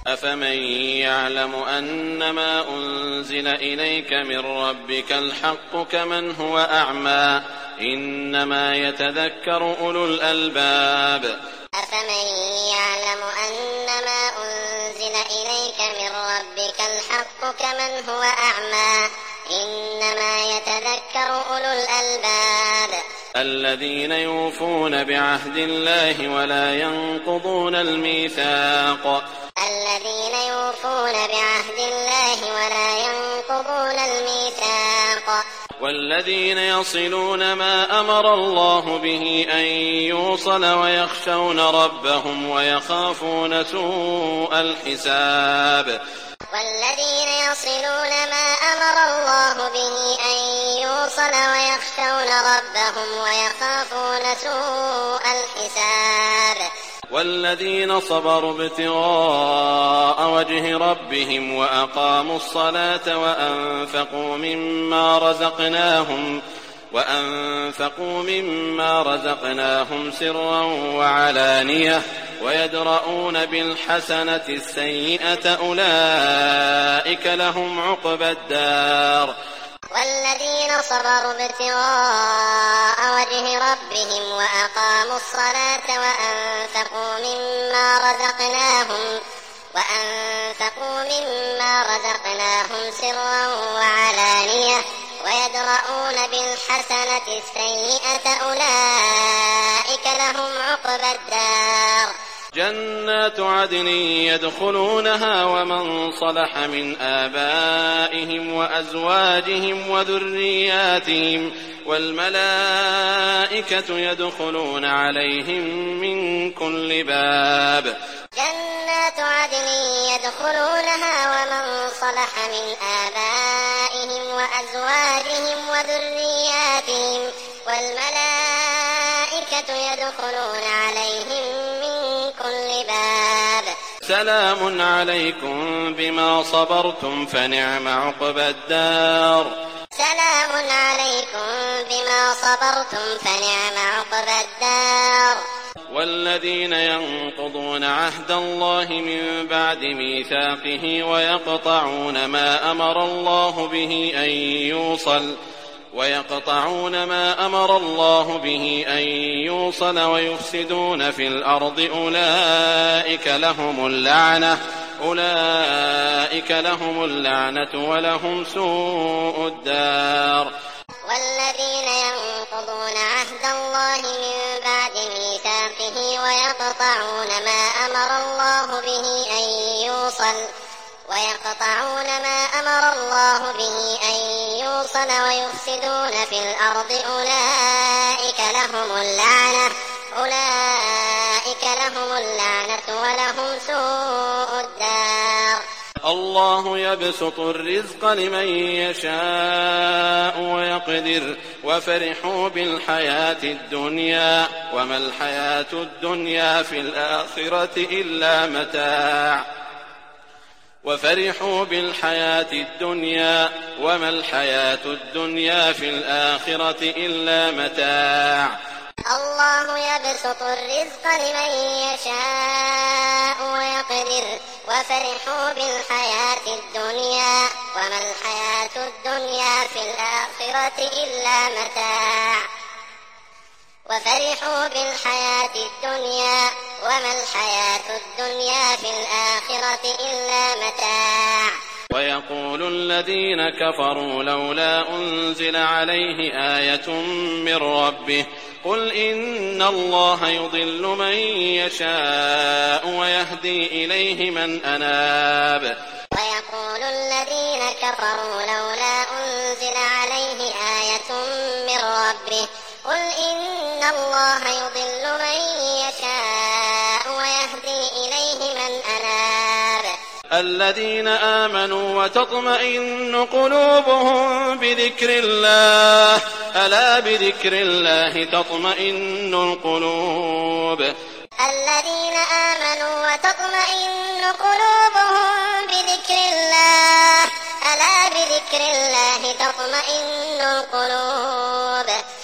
أفمن يعلم أنما أنزل إليك من ربك الحق كمن هو أعمى إنما يتذكر أولو الألباب. أفمن يعلم أنما أنزل إليك من ربك الحق كمن هو أعمى إنما يتذكر أولو الألباب. الذين يوفون بعهد الله ولا ينقضون الميثاق. الذين يوفون بعهد الله ولا ينقضون الميثاق. والذين يصلون ما أمر الله به أن يوصل ويخشون ربهم ويخافون سوء الحساب. والذين يصلون ما أمر الله به أن يوصل ويخشون ربهم ويخافون سوء الحساب. والذين صبروا ابتغاء وجه ربهم وأقاموا الصلاة وأنفقوا مما رزقناهم سرا وعلانية ويدرؤون بالحسنة السيئة أولئك لهم عقبى الدار. والذين صبروا ابتغاء وجه ربهم وأقاموا الصلاة وأنفقوا مما رزقناهم سرا وعلانية ويدرؤون بالحسنة السيئة أولئك لهم عقبى الدار. جنات عدن يدخلونها ومن صلح من آبائهم وأزواجهم وذرياتهم والملائكة يدخلون عليهم من كل باب. جنات عدن يدخلونها ومن صلح من آبائهم وأزواجهم وذرياتهم والملائكة يدخلون عليهم من كل باب. سلام عليكم بما صبرتم فنعم عقبى الدار. سلام عليكم بما صبرتم فنعم عقبى الدار. والذين ينقضون عهد الله من بعد ميثاقه ويقطعون ما أمر الله به أن يوصل ويفسدون في الأرض أولئك لهم اللعنة ولهم سوء الدار. والذين ينقضون عهد الله من بعد ميثاقه ويقطعون ما أمر الله به أن يوصل ويفسدون في الأرض أولئك لهم اللعنة ولهم سوء الدار. الله يبسط الرزق لمن يشاء ويقدر وفرحوا بالحياة الدنيا وما الحياة الدنيا في الآخرة إلا متاع. الله يبسط الرزق لمن يشاء ويقدر وفرحوا بالحياة الدنيا وما الحياة الدنيا في الآخرة إلا متاع. ويقول الذين كفروا لولا أنزل عليه آية من ربه قل إن الله يضل من يشاء ويهدي إليه من أناب. ويقول الذين كفروا لولا أنزل عليه آية من ربه قل إن الله يضل من يشاء ويهدي إليه من أناب. الذين آمنوا وتطمئن قلوبهم بذكر الله ألا بذكر الله تطمئن القلوب. الذين آمنوا وتطمئن قلوبهم بذكر الله ألا بذكر الله تطمئن القلوب.